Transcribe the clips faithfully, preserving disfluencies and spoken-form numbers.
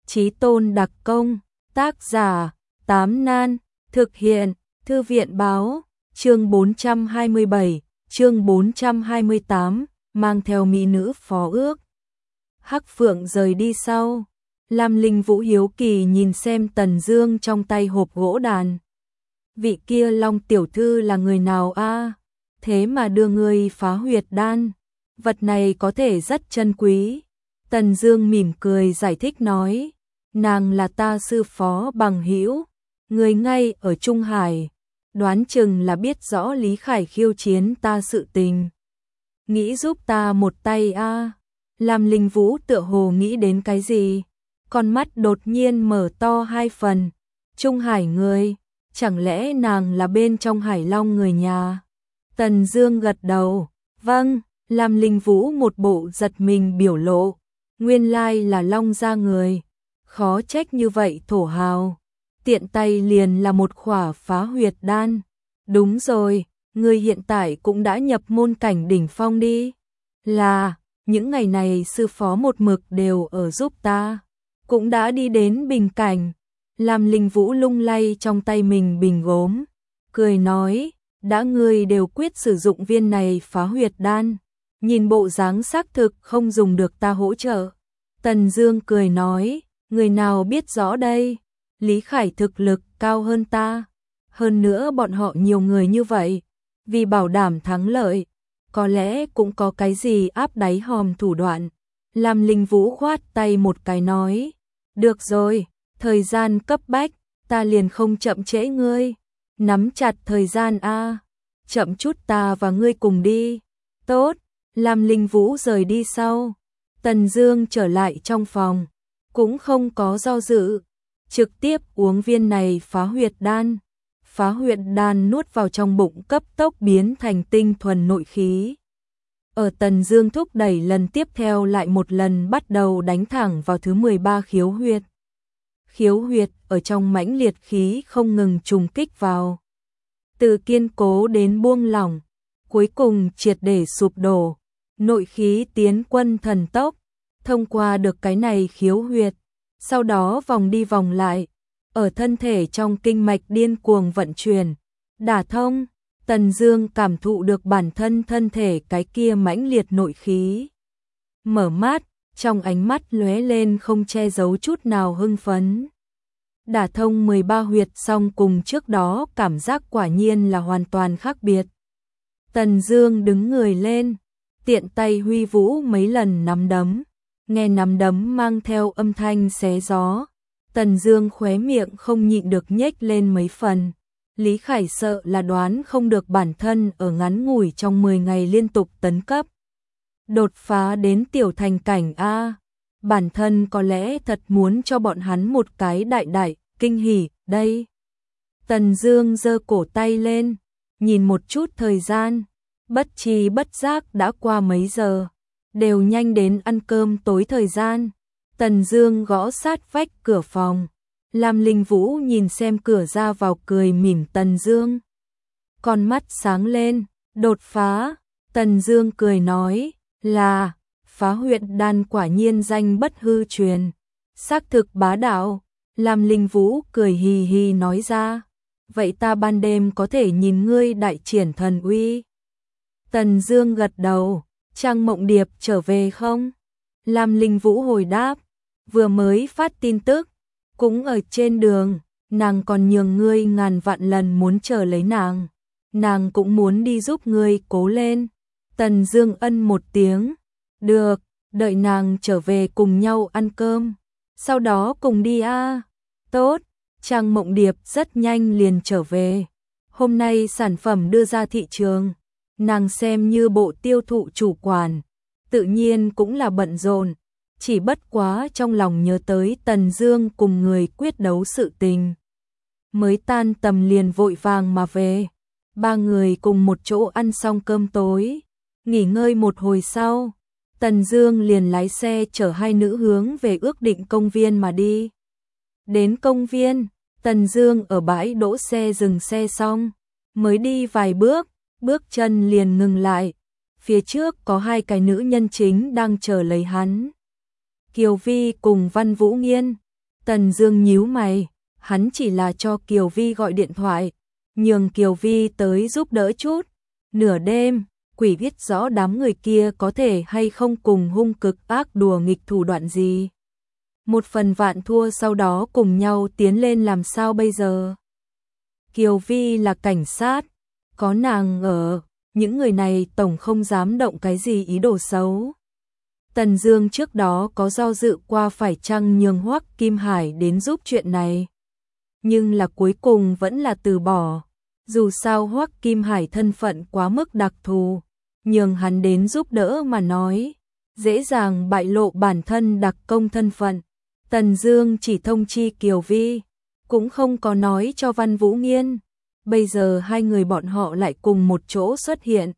Chí tôn đặc công, tác giả, Tám Nan, thực hiện, Thư viện báo, chương bốn trăm hai mươi bảy, chương bốn trăm hai mươi tám, mang theo mỹ nữ phó ước. Hắc Phượng rời đi sau, Lam Linh Vũ hiếu kỳ nhìn xem Tần Dương trong tay hộp gỗ đàn. Vị kia Long tiểu thư là người nào a? Thế mà đưa ngươi phá huyệt đan, vật này có thể rất chân quý. Tần Dương mỉm cười giải thích nói, nàng là ta sư phó bằng hữu, người ngay ở Trung Hải, đoán chừng là biết rõ Lý Khải khiêu chiến ta sự tình. Nghĩ giúp ta một tay a? Lam Linh Vũ tựa hồ nghĩ đến cái gì, con mắt đột nhiên mở to hai phần. Trung Hải người, chẳng lẽ nàng là bên trong Hải Long người nhà? Tần Dương gật đầu, vâng. Lam Linh Vũ một bộ giật mình biểu lộ, nguyên lai là Long gia người, khó trách như vậy thổ hào, tiện tay liền là một khỏa phá huyệt đan. Đúng rồi, ngươi hiện tại cũng đã nhập môn cảnh đỉnh phong đi. Là, những ngày này sư phó một mực đều ở giúp ta, cũng đã đi đến bình cảnh. Lam Linh Vũ lung lay trong tay mình bình gốm, cười nói, đã ngươi đều quyết sử dụng viên này phá huyệt đan, nhìn bộ dáng xác thực không dùng được ta hỗ trợ. Tần Dương cười nói, người nào biết rõ đây, Lý Khải thực lực cao hơn ta, hơn nữa bọn họ nhiều người như vậy, vì bảo đảm thắng lợi, có lẽ cũng có cái gì áp đáy hòm thủ đoạn. Lam Linh Vũ khoát tay một cái nói, được rồi, thời gian cấp bách, ta liền không chậm trễ ngươi, nắm chặt thời gian a, chậm chút ta và ngươi cùng đi. Tốt. Lam Linh Vũ rời đi sau, Tần Dương trở lại trong phòng, cũng không có do dự, trực tiếp uống viên này phá huyệt đan. Phá huyệt đan nuốt vào trong bụng cấp tốc biến thành tinh thuần nội khí. Ở Tần Dương thúc đẩy lần tiếp theo lại một lần bắt đầu đánh thẳng vào thứ mười ba khiếu huyệt. Khiếu huyệt ở trong mãnh liệt khí không ngừng trùng kích vào, từ kiên cố đến buông lỏng, cuối cùng triệt để sụp đổ. Nội khí tiến quân thần tốc, thông qua được cái này khiếu huyệt, sau đó vòng đi vòng lại, ở thân thể trong kinh mạch điên cuồng vận chuyển, đả thông. Tần Dương cảm thụ được bản thân thân thể cái kia mãnh liệt nội khí. Mở mắt, trong ánh mắt lóe lên không che giấu chút nào hưng phấn. Đả thông mười ba huyệt xong cùng trước đó cảm giác quả nhiên là hoàn toàn khác biệt. Tần Dương đứng người lên, tiện tay huy vũ mấy lần nắm đấm, nghe nắm đấm mang theo âm thanh xé gió, Tần Dương khóe miệng không nhịn được nhếch lên mấy phần. Lý Khải sợ là đoán không được bản thân ở ngắn ngủi trong mười ngày liên tục tấn cấp, đột phá đến tiểu thành cảnh a, bản thân có lẽ thật muốn cho bọn hắn một cái đại đại kinh hỉ đây. Tần Dương giơ cổ tay lên, nhìn một chút thời gian, bất tri bất giác đã qua mấy giờ, đều nhanh đến ăn cơm tối thời gian. Tần Dương gõ sát vách cửa phòng, Lam Linh Vũ nhìn xem cửa ra vào cười mỉm Tần Dương, con mắt sáng lên, đột phá. Tần Dương cười nói, là, phá huyệt đan quả nhiên danh bất hư truyền, xác thực bá đạo. Lam Linh Vũ cười hì hì nói ra, vậy ta ban đêm có thể nhìn ngươi đại triển thần uy. Tần Dương gật đầu, Trang Mộng Điệp trở về không? Lam Linh Vũ hồi đáp, vừa mới phát tin tức, cũng ở trên đường, nàng còn nhường ngươi ngàn vạn lần muốn chờ lấy nàng, nàng cũng muốn đi giúp ngươi cố lên. Tần Dương ân một tiếng, được, đợi nàng trở về cùng nhau ăn cơm, sau đó cùng đi a. Tốt. Trang Mộng Điệp rất nhanh liền trở về, hôm nay sản phẩm đưa ra thị trường, nàng xem như bộ tiêu thụ chủ quản, tự nhiên cũng là bận rộn, chỉ bất quá trong lòng nhớ tới Tần Dương cùng người quyết đấu sự tình, mới tan tầm liền vội vàng mà về. Ba người cùng một chỗ ăn xong cơm tối, nghỉ ngơi một hồi sau, Tần Dương liền lái xe chở hai nữ hướng về ước định công viên mà đi. Đến công viên, Tần Dương ở bãi đỗ xe dừng xe xong, mới đi vài bước, bước chân liền ngừng lại. Phía trước có hai cái nữ nhân chính đang chờ lấy hắn. Kiều Vi cùng Văn Vũ Nghiên, Tần Dương nhíu mày, hắn chỉ là cho Kiều Vi gọi điện thoại, nhường Kiều Vi tới giúp đỡ chút. Nửa đêm, quỷ biết rõ đám người kia có thể hay không cùng hung cực ác đùa nghịch thủ đoạn gì. Một phần vạn thua sau đó cùng nhau tiến lên làm sao bây giờ? Kiều Vi là cảnh sát, có nàng ở, những người này tổng không dám động cái gì ý đồ xấu. Tần Dương trước đó có do dự qua phải chăng nhường Hoắc Kim Hải đến giúp chuyện này, nhưng là cuối cùng vẫn là từ bỏ. Dù sao Hoắc Kim Hải thân phận quá mức đặc thù, nhường hắn đến giúp đỡ mà nói, dễ dàng bại lộ bản thân đặc công thân phận. Tần Dương chỉ thông chi Kiều Vi, cũng không có nói cho Văn Vũ Nghiên. Bây giờ hai người bọn họ lại cùng một chỗ xuất hiện.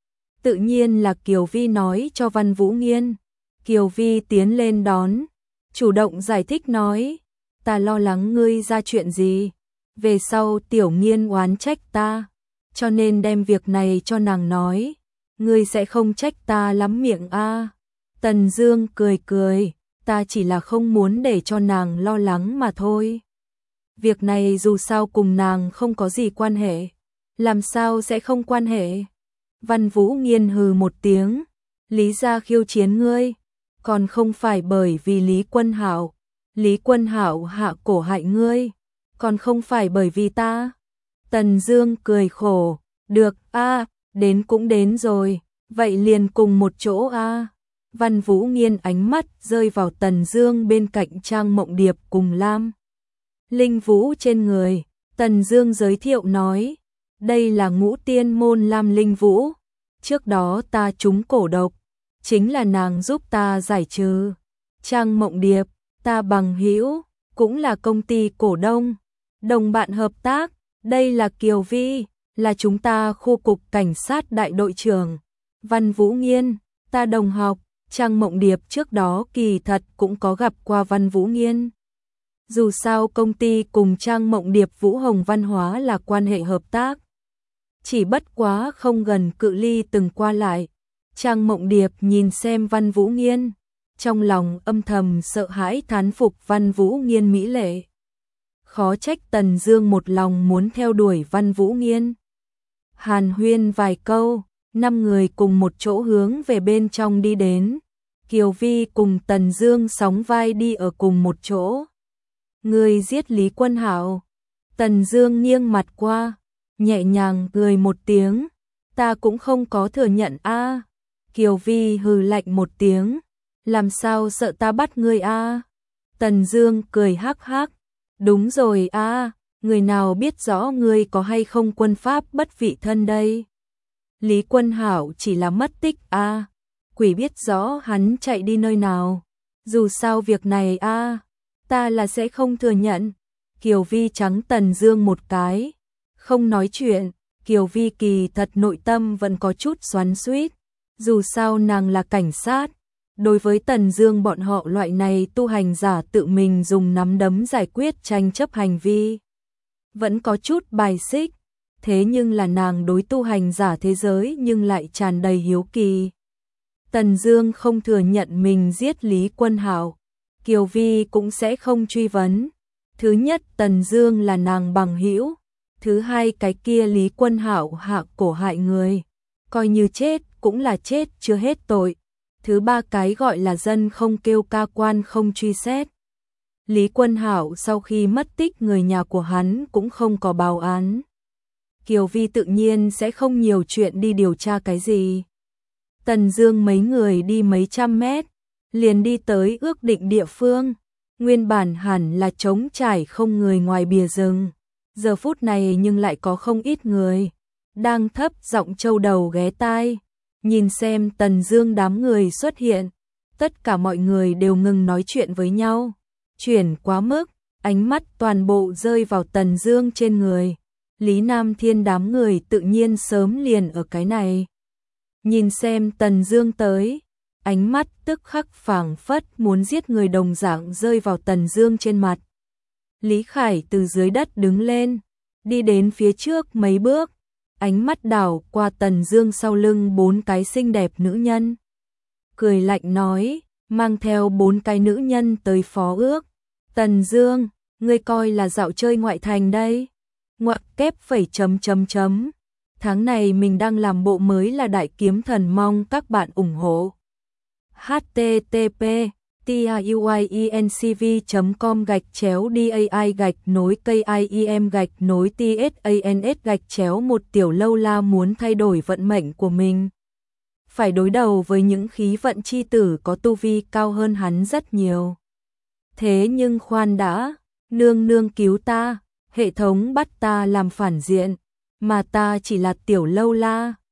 Tự nhiên là Kiều Vi nói cho Văn Vũ Nghiên. Kiều Vi tiến lên đón, chủ động giải thích nói, ta lo lắng ngươi ra chuyện gì, về sau Tiểu Nghiên oán trách ta, cho nên đem việc này cho nàng nói, ngươi sẽ không trách ta lắm miệng a. À. Tần Dương cười cười, ta chỉ là không muốn để cho nàng lo lắng mà thôi. Việc này dù sao cùng nàng không có gì quan hệ, làm sao sẽ không quan hệ? Văn Vũ Nghiên hừ một tiếng, Lý gia khiêu chiến ngươi, còn không phải bởi vì Lý Quân Hạo, Lý Quân Hạo hạ cổ hại ngươi, còn không phải bởi vì ta. Tần Dương cười khổ, được a, à, đến cũng đến rồi, vậy liền cùng một chỗ a. À. Văn Vũ Nghiên ánh mắt rơi vào Tần Dương bên cạnh Trang Mộng Điệp cùng Lam Linh Vũ trên người. Tần Dương giới thiệu nói, đây là Ngũ Tiên môn Lam Linh Vũ, trước đó ta trúng cổ độc, chính là nàng giúp ta giải trừ. Trang Mộng Điệp, ta bằng hữu, cũng là công ty cổ đông, đồng bạn hợp tác, đây là Kiều Vi, là chúng ta khu cục cảnh sát đại đội trưởng. Văn Vũ Nghiên, ta đồng học. Trang Mộng Điệp trước đó kỳ thật cũng có gặp qua Văn Vũ Nghiên. Dù sao công ty cùng Trang Mộng Điệp Vũ Hồng Văn Hóa là quan hệ hợp tác, chỉ bất quá không gần cự ly từng qua lại. Trang Mộng Điệp nhìn xem Văn Vũ Nghiên, trong lòng âm thầm sợ hãi thán phục Văn Vũ Nghiên mỹ lệ. Khó trách Tần Dương một lòng muốn theo đuổi Văn Vũ Nghiên. Hàn huyên vài câu, năm người cùng một chỗ hướng về bên trong đi đến. Kiều Vi cùng Tần Dương sóng vai đi ở cùng một chỗ. Người giết Lý Quân Hạo. Tần Dương nghiêng mặt qua, nhẹ nhàng cười một tiếng, ta cũng không có thừa nhận a. À. Kiều Vi hừ lạnh một tiếng, làm sao sợ ta bắt ngươi a? À. Tần Dương cười hắc hắc, đúng rồi a, à, người nào biết rõ ngươi có hay không quân pháp bất vị thân đây. Lý Quân Hạo chỉ là mất tích a, à. Quỷ biết rõ hắn chạy đi nơi nào. Dù sao việc này a, à, ta là sẽ không thừa nhận. Kiều Vi trắng Tần Dương một cái, không nói chuyện. Kiều Vi kỳ thật nội tâm vẫn có chút xoắn xuýt. Dù sao nàng là cảnh sát, đối với Tần Dương bọn họ loại này tu hành giả tự mình dùng nắm đấm giải quyết tranh chấp hành vi, vẫn có chút bài xích. Thế nhưng là nàng đối tu hành giả thế giới nhưng lại tràn đầy hiếu kỳ. Tần Dương không thừa nhận mình giết Lý Quân Hạo, Kiều Vi cũng sẽ không truy vấn. Thứ nhất, Tần Dương là nàng bằng hữu, thứ hai, cái kia Lý Quân Hạo hạ cổ hại người, coi như chết cũng là chết chưa hết tội. Thứ ba, cái gọi là dân không kêu ca quan không truy xét. Lý Quân Hạo sau khi mất tích người nhà của hắn cũng không có báo án. Kiều Vi tự nhiên sẽ không nhiều chuyện đi điều tra cái gì. Tần Dương mấy người đi mấy trăm mét, liền đi tới ước định địa phương. Nguyên bản hẳn là trống trải không người ngoài bìa rừng, giờ phút này nhưng lại có không ít người đang thấp giọng trâu đầu ghé tai, nhìn xem Tần Dương đám người xuất hiện. Tất cả mọi người đều ngừng nói chuyện với nhau, chuyển quá mức, ánh mắt toàn bộ rơi vào Tần Dương trên người. Lý Nam Thiên đám người tự nhiên sớm liền ở cái này. Nhìn xem Tần Dương tới, ánh mắt tức khắc phảng phất muốn giết người đồng dạng rơi vào Tần Dương trên mặt. Lý Khải từ dưới đất đứng lên, đi đến phía trước mấy bước, ánh mắt đảo qua Tần Dương sau lưng bốn cái xinh đẹp nữ nhân. Cười lạnh nói, mang theo bốn cái nữ nhân tới phó ước. Tần Dương, ngươi coi là dạo chơi ngoại thành đây. Ngoặc kép phẩy chấm chấm chấm. Tháng này mình đang làm bộ mới là Đại Kiếm Thần, mong các bạn ủng hộ. h t t p tiuyencv chấm com gạch chéo dai gạch nối kim gạch nối tsans gạch chéo một Tiểu Lâu La muốn thay đổi vận mệnh của mình. Phải đối đầu với những khí vận chi tử có tu vi cao hơn hắn rất nhiều. Thế nhưng khoan đã, nương nương cứu ta, hệ thống bắt ta làm phản diện, mà ta chỉ là Tiểu Lâu La.